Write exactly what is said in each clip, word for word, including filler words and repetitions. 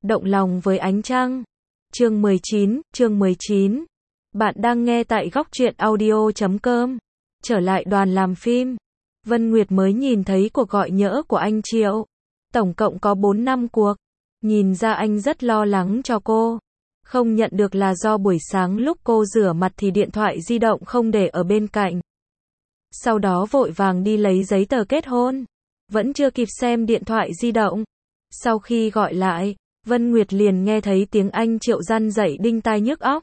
Động lòng với ánh trăng. Chương mười chín, chương mười chín. Bạn đang nghe tại góc truyện audio chấm com. Trở lại đoàn làm phim. Vân Nguyệt mới nhìn thấy cuộc gọi nhỡ của anh Triệu. Tổng cộng có bốn năm cuộc. Nhìn ra anh rất lo lắng cho cô. Không nhận được là do buổi sáng lúc cô rửa mặt thì điện thoại di động không để ở bên cạnh. Sau đó vội vàng đi lấy giấy tờ kết hôn. Vẫn chưa kịp xem điện thoại di động. Sau khi gọi lại, Vân Nguyệt liền nghe thấy tiếng anh Triệu răn dậy đinh tai nhức óc.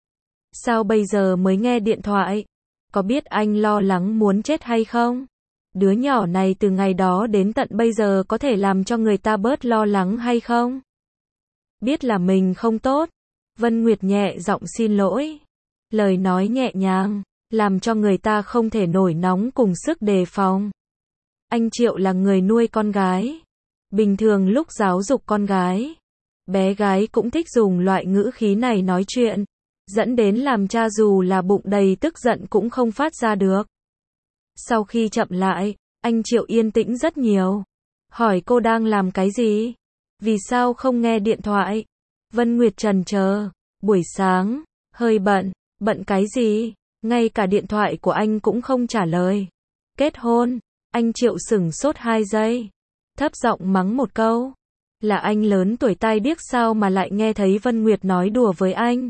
Sao bây giờ mới nghe điện thoại? Có biết anh lo lắng muốn chết hay không? Đứa nhỏ này từ ngày đó đến tận bây giờ có thể làm cho người ta bớt lo lắng hay không? Biết là mình không tốt. Vân Nguyệt nhẹ giọng xin lỗi. Lời nói nhẹ nhàng, làm cho người ta không thể nổi nóng cùng sức đề phòng. Anh Triệu là người nuôi con gái. Bình thường lúc giáo dục con gái, bé gái cũng thích dùng loại ngữ khí này nói chuyện, dẫn đến làm cha dù là bụng đầy tức giận cũng không phát ra được. Sau khi chậm lại, anh Triệu yên tĩnh rất nhiều. Hỏi cô đang làm cái gì? Vì sao không nghe điện thoại? Vân Nguyệt trần chờ. Buổi sáng, hơi bận. Bận cái gì? Ngay cả điện thoại của anh cũng không trả lời. Kết hôn. Anh Triệu sửng sốt hai giây. Thấp giọng mắng một câu. Là anh lớn tuổi tai điếc sao mà lại nghe thấy Vân Nguyệt nói đùa với anh.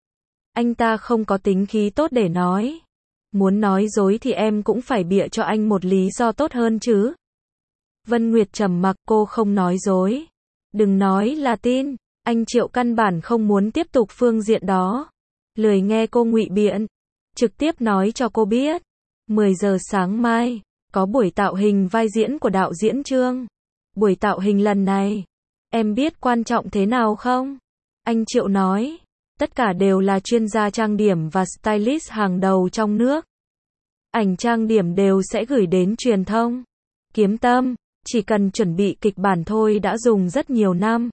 Anh ta không có tính khí tốt để nói. Muốn nói dối thì em cũng phải bịa cho anh một lý do tốt hơn chứ. Vân Nguyệt trầm mặc, cô không nói dối. Đừng nói là tin. Anh Triệu căn bản không muốn tiếp tục phương diện đó. Lười nghe cô ngụy biện. Trực tiếp nói cho cô biết. mười giờ sáng mai, có buổi tạo hình vai diễn của đạo diễn Trương. Buổi tạo hình lần này, em biết quan trọng thế nào không? Anh Triệu nói. Tất cả đều là chuyên gia trang điểm và stylist hàng đầu trong nước. Ảnh trang điểm đều sẽ gửi đến truyền thông. Kiếm Tâm, chỉ cần chuẩn bị kịch bản thôi đã dùng rất nhiều năm.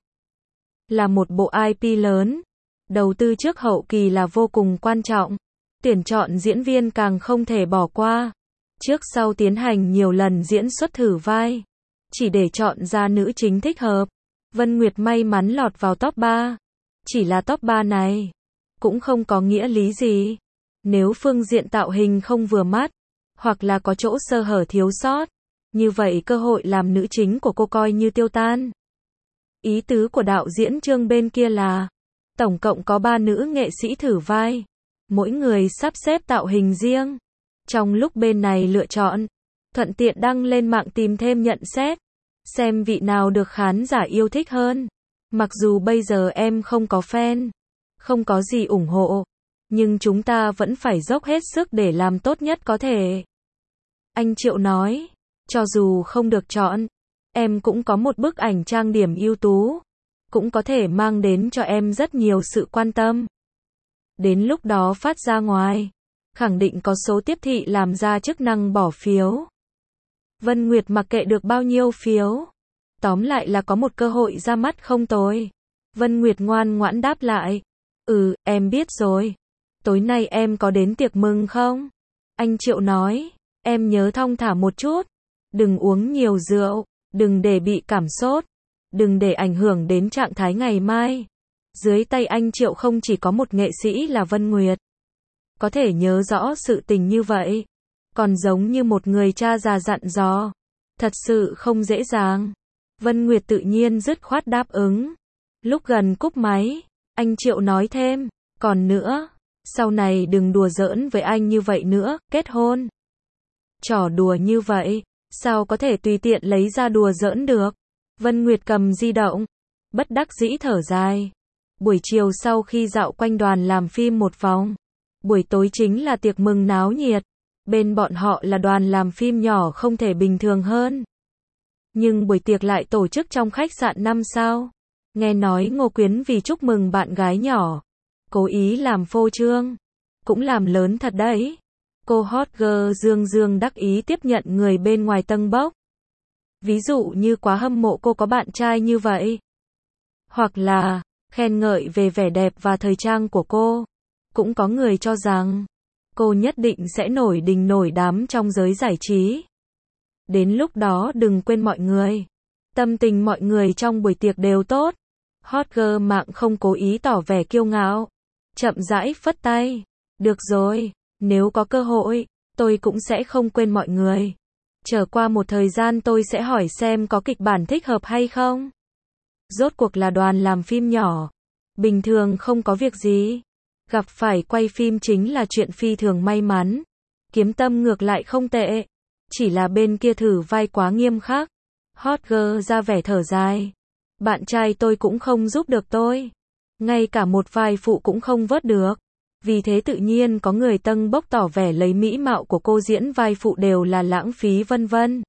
Là một bộ i pê lớn. Đầu tư trước hậu kỳ là vô cùng quan trọng. Tuyển chọn diễn viên càng không thể bỏ qua. Trước sau tiến hành nhiều lần diễn xuất thử vai. Chỉ để chọn ra nữ chính thích hợp. Vân Nguyệt may mắn lọt vào top ba. Chỉ là top ba này cũng không có nghĩa lý gì. Nếu phương diện tạo hình không vừa mắt, hoặc là có chỗ sơ hở thiếu sót, như vậy cơ hội làm nữ chính của cô coi như tiêu tan. Ý tứ của đạo diễn Trương bên kia là, tổng cộng có ba nữ nghệ sĩ thử vai. Mỗi người sắp xếp tạo hình riêng. Trong lúc bên này lựa chọn, thuận tiện đăng lên mạng tìm thêm nhận xét. Xem vị nào được khán giả yêu thích hơn. Mặc dù bây giờ em không có fan, không có gì ủng hộ, nhưng chúng ta vẫn phải dốc hết sức để làm tốt nhất có thể. Anh Triệu nói, cho dù không được chọn, em cũng có một bức ảnh trang điểm ưu tú, cũng có thể mang đến cho em rất nhiều sự quan tâm. Đến lúc đó phát ra ngoài, khẳng định có số tiếp thị làm ra chức năng bỏ phiếu. Vân Nguyệt mặc kệ được bao nhiêu phiếu. Tóm lại là có một cơ hội ra mắt không tồi. Vân Nguyệt ngoan ngoãn đáp lại. Ừ, em biết rồi. Tối nay em có đến tiệc mừng không? Anh Triệu nói. Em nhớ thong thả một chút. Đừng uống nhiều rượu. Đừng để bị cảm sốt. Đừng để ảnh hưởng đến trạng thái ngày mai. Dưới tay anh Triệu không chỉ có một nghệ sĩ là Vân Nguyệt. Có thể nhớ rõ sự tình như vậy. Còn giống như một người cha già dặn dò. Thật sự không dễ dàng. Vân Nguyệt tự nhiên dứt khoát đáp ứng. Lúc gần cúp máy, anh Triệu nói thêm, còn nữa, sau này đừng đùa giỡn với anh như vậy nữa, kết hôn. Trò đùa như vậy, sao có thể tùy tiện lấy ra đùa giỡn được? Vân Nguyệt cầm di động, bất đắc dĩ thở dài. Buổi chiều sau khi dạo quanh đoàn làm phim một vòng, buổi tối chính là tiệc mừng náo nhiệt. Bên bọn họ là đoàn làm phim nhỏ không thể bình thường hơn. Nhưng buổi tiệc lại tổ chức trong khách sạn năm sao. Nghe nói Ngô Quyến vì chúc mừng bạn gái nhỏ, cố ý làm phô trương. Cũng làm lớn thật đấy. Cô hot girl Dương Dương đắc ý tiếp nhận người bên ngoài tâng bốc. Ví dụ như quá hâm mộ cô có bạn trai như vậy. Hoặc là, khen ngợi về vẻ đẹp và thời trang của cô. Cũng có người cho rằng, cô nhất định sẽ nổi đình nổi đám trong giới giải trí. Đến lúc đó đừng quên mọi người. Tâm tình mọi người trong buổi tiệc đều tốt. Hot girl mạng không cố ý tỏ vẻ kiêu ngạo. Chậm rãi phất tay. Được rồi, nếu có cơ hội, tôi cũng sẽ không quên mọi người. Chờ qua một thời gian tôi sẽ hỏi xem có kịch bản thích hợp hay không. Rốt cuộc là đoàn làm phim nhỏ. Bình thường không có việc gì. Gặp phải quay phim chính là chuyện phi thường may mắn. Kiếm Tâm ngược lại không tệ. Chỉ là bên kia thử vai quá nghiêm khắc. Hot girl ra vẻ thở dài. Bạn trai tôi cũng không giúp được tôi. Ngay cả một vai phụ cũng không vớt được. Vì thế tự nhiên có người tâng bốc tỏ vẻ lấy mỹ mạo của cô diễn vai phụ đều là lãng phí vân vân.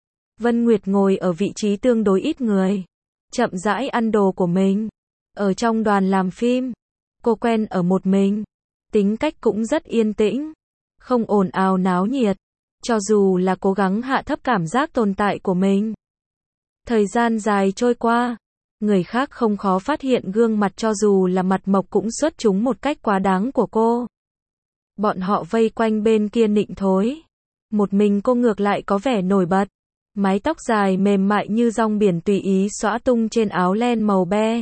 Vân Nguyệt ngồi ở vị trí tương đối ít người. Chậm rãi ăn đồ của mình. Ở trong đoàn làm phim. Cô quen ở một mình. Tính cách cũng rất yên tĩnh. Không ồn ào náo nhiệt. Cho dù là cố gắng hạ thấp cảm giác tồn tại của mình. Thời gian dài trôi qua. Người khác không khó phát hiện gương mặt cho dù là mặt mộc cũng xuất chúng một cách quá đáng của cô. Bọn họ vây quanh bên kia nịnh thối. Một mình cô ngược lại có vẻ nổi bật. Mái tóc dài mềm mại như rong biển tùy ý xõa tung trên áo len màu be.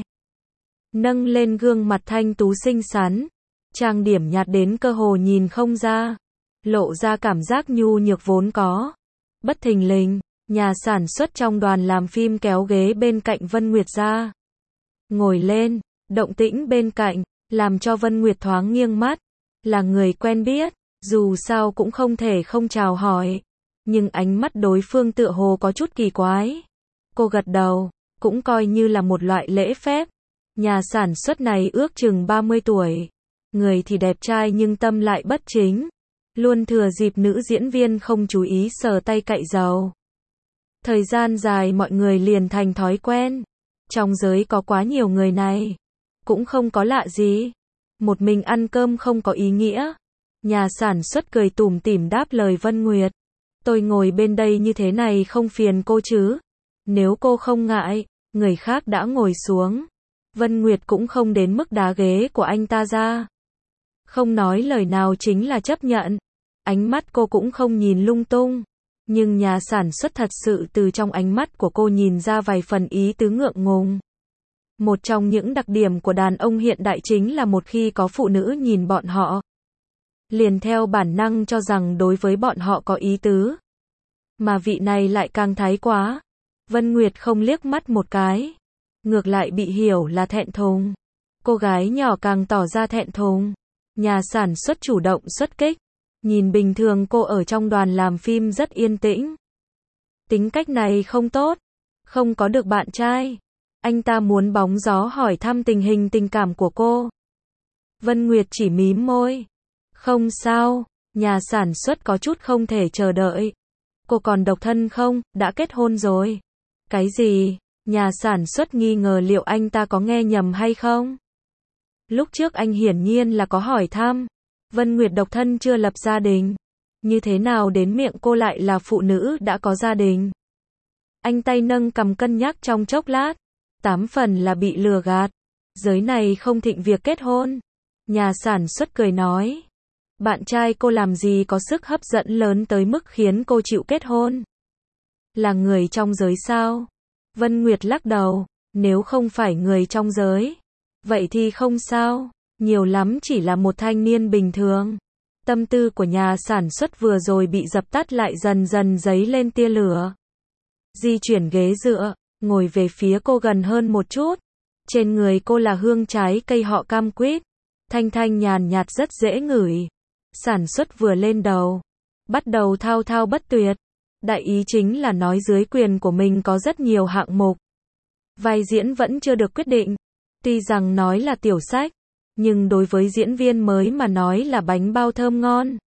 Nâng lên gương mặt thanh tú xinh xắn. Trang điểm nhạt đến cơ hồ nhìn không ra. Lộ ra cảm giác nhu nhược vốn có. Bất thình lình, nhà sản xuất trong đoàn làm phim kéo ghế bên cạnh Vân Nguyệt ra. Ngồi lên, động tĩnh bên cạnh, làm cho Vân Nguyệt thoáng nghiêng mắt. Là người quen biết, dù sao cũng không thể không chào hỏi. Nhưng ánh mắt đối phương tựa hồ có chút kỳ quái. Cô gật đầu, cũng coi như là một loại lễ phép. Nhà sản xuất này ước chừng ba mươi tuổi. Người thì đẹp trai nhưng tâm lại bất chính. Luôn thừa dịp nữ diễn viên không chú ý sờ tay cạy dầu. Thời gian dài mọi người liền thành thói quen. Trong giới có quá nhiều người này. Cũng không có lạ gì. Một mình ăn cơm không có ý nghĩa. Nhà sản xuất cười tủm tỉm đáp lời Vân Nguyệt. Tôi ngồi bên đây như thế này không phiền cô chứ. Nếu cô không ngại, người khác đã ngồi xuống. Vân Nguyệt cũng không đến mức đá ghế của anh ta ra. Không nói lời nào chính là chấp nhận. Ánh mắt cô cũng không nhìn lung tung. Nhưng nhà sản xuất thật sự từ trong ánh mắt của cô nhìn ra vài phần ý tứ ngượng ngùng. Một trong những đặc điểm của đàn ông hiện đại chính là một khi có phụ nữ nhìn bọn họ, liền theo bản năng cho rằng đối với bọn họ có ý tứ. Mà vị này lại càng thái quá. Vân Nguyệt không liếc mắt một cái. Ngược lại bị hiểu là thẹn thùng. Cô gái nhỏ càng tỏ ra thẹn thùng. Nhà sản xuất chủ động xuất kích. Nhìn bình thường cô ở trong đoàn làm phim rất yên tĩnh. Tính cách này không tốt. Không có được bạn trai. Anh ta muốn bóng gió hỏi thăm tình hình tình cảm của cô. Vân Nguyệt chỉ mím môi. Không sao. Nhà sản xuất có chút không thể chờ đợi. Cô còn độc thân không? Đã kết hôn rồi. Cái gì? Nhà sản xuất nghi ngờ liệu anh ta có nghe nhầm hay không? Lúc trước anh hiển nhiên là có hỏi thăm. Vân Nguyệt độc thân chưa lập gia đình. Như thế nào đến miệng cô lại là phụ nữ đã có gia đình? Anh tay nâng cằm cân nhắc trong chốc lát. Tám phần là bị lừa gạt. Giới này không thịnh việc kết hôn. Nhà sản xuất cười nói. Bạn trai cô làm gì có sức hấp dẫn lớn tới mức khiến cô chịu kết hôn? Là người trong giới sao? Vân Nguyệt lắc đầu. Nếu không phải người trong giới, vậy thì không sao. Nhiều lắm chỉ là một thanh niên bình thường. Tâm tư của nhà sản xuất vừa rồi bị dập tắt lại dần dần dấy lên tia lửa. Di chuyển ghế dựa, ngồi về phía cô gần hơn một chút. Trên người cô là hương trái cây họ cam quýt. Thanh thanh nhàn nhạt rất dễ ngửi. Sản xuất vừa lên đầu. Bắt đầu thao thao bất tuyệt. Đại ý chính là nói dưới quyền của mình có rất nhiều hạng mục. Vai diễn vẫn chưa được quyết định. Tuy rằng nói là tiểu sách, nhưng đối với diễn viên mới mà nói là bánh bao thơm ngon.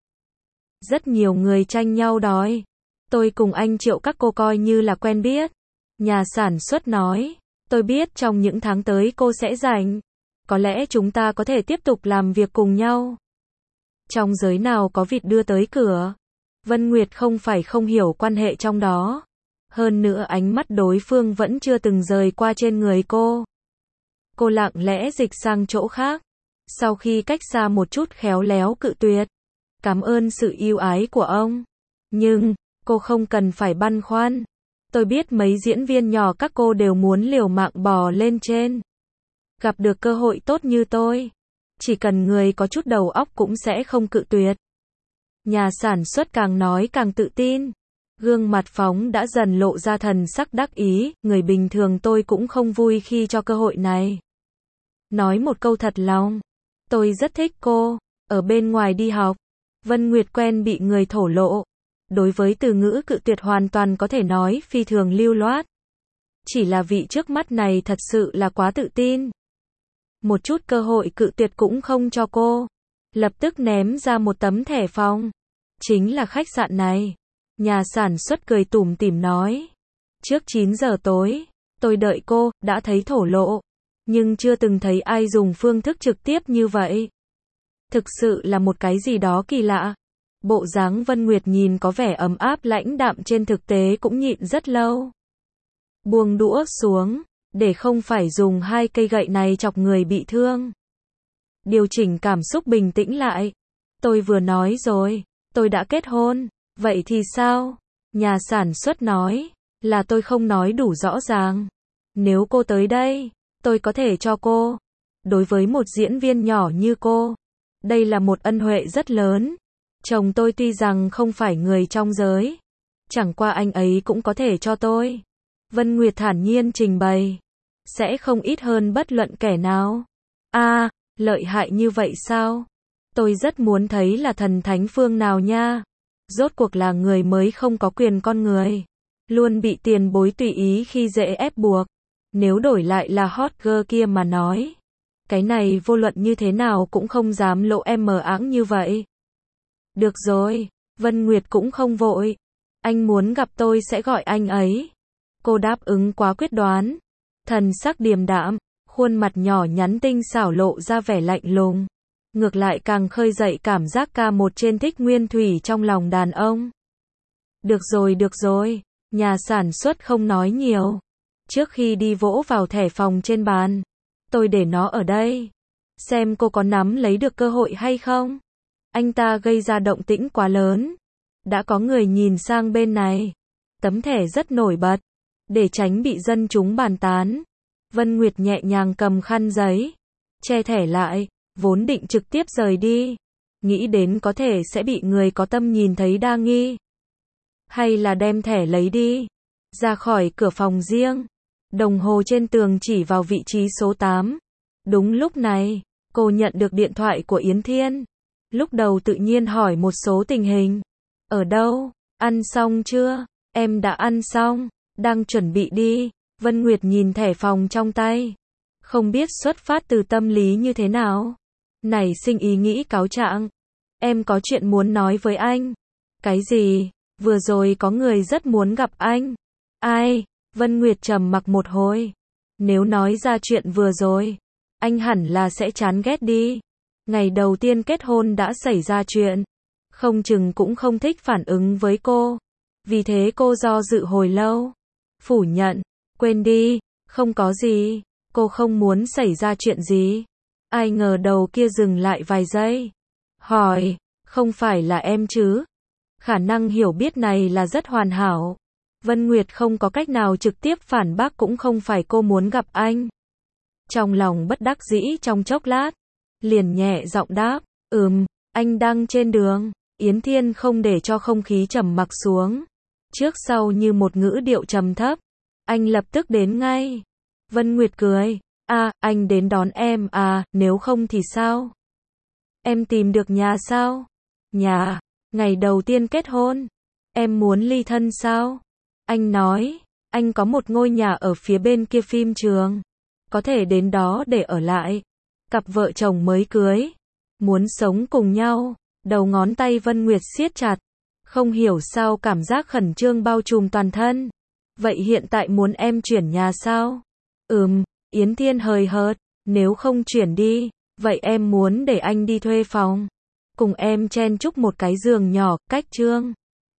Rất nhiều người tranh nhau đòi. Tôi cùng anh Triệu các cô coi như là quen biết. Nhà sản xuất nói. Tôi biết trong những tháng tới cô sẽ rảnh. Có lẽ chúng ta có thể tiếp tục làm việc cùng nhau. Trong giới nào có vịt đưa tới cửa. Vân Nguyệt không phải không hiểu quan hệ trong đó. Hơn nữa ánh mắt đối phương vẫn chưa từng rời qua trên người cô. Cô lặng lẽ dịch sang chỗ khác. Sau khi cách xa một chút khéo léo cự tuyệt. Cảm ơn sự yêu ái của ông. Nhưng, cô không cần phải băn khoăn. Tôi biết mấy diễn viên nhỏ các cô đều muốn liều mạng bò lên trên. Gặp được cơ hội tốt như tôi, chỉ cần người có chút đầu óc cũng sẽ không cự tuyệt. Nhà sản xuất càng nói càng tự tin. Gương mặt Phóng đã dần lộ ra thần sắc đắc ý, người bình thường tôi cũng không vui khi cho cơ hội này. Nói một câu thật lòng, tôi rất thích cô. Ở bên ngoài đi học, Vân Nguyệt quen bị người thổ lộ. Đối với từ ngữ cự tuyệt hoàn toàn có thể nói phi thường lưu loát. Chỉ là vị trước mắt này thật sự là quá tự tin. Một chút cơ hội cự tuyệt cũng không cho cô. Lập tức ném ra một tấm thẻ phòng. Chính là khách sạn này. Nhà sản xuất cười tủm tỉm nói. Trước chín giờ tối, tôi đợi cô, đã thấy thổ lộ. Nhưng chưa từng thấy ai dùng phương thức trực tiếp như vậy. Thực sự là một cái gì đó kỳ lạ. Bộ dáng Vân Nguyệt nhìn có vẻ ấm áp lãnh đạm trên thực tế cũng nhịn rất lâu. Buông đũa xuống, để không phải dùng hai cây gậy này chọc người bị thương. Điều chỉnh cảm xúc bình tĩnh lại. Tôi vừa nói rồi, tôi đã kết hôn, vậy thì sao? Nhà sản xuất nói, là tôi không nói đủ rõ ràng. Nếu cô tới đây, tôi có thể cho cô. Đối với một diễn viên nhỏ như cô, đây là một ân huệ rất lớn. Chồng tôi tuy rằng không phải người trong giới, chẳng qua anh ấy cũng có thể cho tôi. Vân Nguyệt thản nhiên trình bày. Sẽ không ít hơn bất luận kẻ nào. A, à, lợi hại như vậy sao? Tôi rất muốn thấy là thần thánh phương nào nha. Rốt cuộc là người mới không có quyền con người. Luôn bị tiền bối tùy ý khi dễ ép buộc. Nếu đổi lại là hot girl kia mà nói. Cái này vô luận như thế nào cũng không dám lộ em mờ áng như vậy. Được rồi, Vân Nguyệt cũng không vội. Anh muốn gặp tôi sẽ gọi anh ấy. Cô đáp ứng quá quyết đoán. Thần sắc điềm đạm, khuôn mặt nhỏ nhắn tinh xảo lộ ra vẻ lạnh lùng. Ngược lại càng khơi dậy cảm giác ca một trên thích nguyên thủy trong lòng đàn ông. Được rồi được rồi, nhà sản xuất không nói nhiều. Trước khi đi vỗ vào thẻ phòng trên bàn. Tôi để nó ở đây. Xem cô có nắm lấy được cơ hội hay không. Anh ta gây ra động tĩnh quá lớn. Đã có người nhìn sang bên này. Tấm thẻ rất nổi bật. Để tránh bị dân chúng bàn tán. Vân Nguyệt nhẹ nhàng cầm khăn giấy. Che thẻ lại. Vốn định trực tiếp rời đi. Nghĩ đến có thể sẽ bị người có tâm nhìn thấy đa nghi. Hay là đem thẻ lấy đi. Ra khỏi cửa phòng riêng. Đồng hồ trên tường chỉ vào vị trí số tám. Đúng lúc này, cô nhận được điện thoại của Yến Thiên. Lúc đầu tự nhiên hỏi một số tình hình. Ở đâu? Ăn xong chưa? Em đã ăn xong. Đang chuẩn bị đi. Vân Nguyệt nhìn thẻ phòng trong tay. Không biết xuất phát từ tâm lý như thế nào. Nảy sinh ý nghĩ cáo trạng. Em có chuyện muốn nói với anh. Cái gì? Vừa rồi có người rất muốn gặp anh. Ai? Vân Nguyệt trầm mặc một hồi. Nếu nói ra chuyện vừa rồi, anh hẳn là sẽ chán ghét đi. Ngày đầu tiên kết hôn đã xảy ra chuyện. Không chừng cũng không thích phản ứng với cô. Vì thế cô do dự hồi lâu. Phủ nhận. Quên đi. Không có gì. Cô không muốn xảy ra chuyện gì. Ai ngờ đầu kia dừng lại vài giây. Hỏi. Không phải là em chứ? Khả năng hiểu biết này là rất hoàn hảo. Vân Nguyệt không có cách nào trực tiếp phản bác cũng không phải cô muốn gặp anh. Trong lòng bất đắc dĩ trong chốc lát. Liền nhẹ giọng đáp. Ừm, anh đang trên đường. Yến Thiên không để cho không khí trầm mặc xuống. Trước sau như một ngữ điệu trầm thấp. Anh lập tức đến ngay. Vân Nguyệt cười. À, anh đến đón em à, nếu không thì sao? Em tìm được nhà sao? Nhà, ngày đầu tiên kết hôn. Em muốn ly thân sao? Anh nói, anh có một ngôi nhà ở phía bên kia phim trường. Có thể đến đó để ở lại. Cặp vợ chồng mới cưới. Muốn sống cùng nhau. Đầu ngón tay Vân Nguyệt siết chặt. Không hiểu sao cảm giác khẩn trương bao trùm toàn thân. Vậy hiện tại muốn em chuyển nhà sao? Ừm, Yến Thiên hời hợt. Nếu không chuyển đi, vậy em muốn để anh đi thuê phòng. Cùng em chen chúc một cái giường nhỏ, cách trương.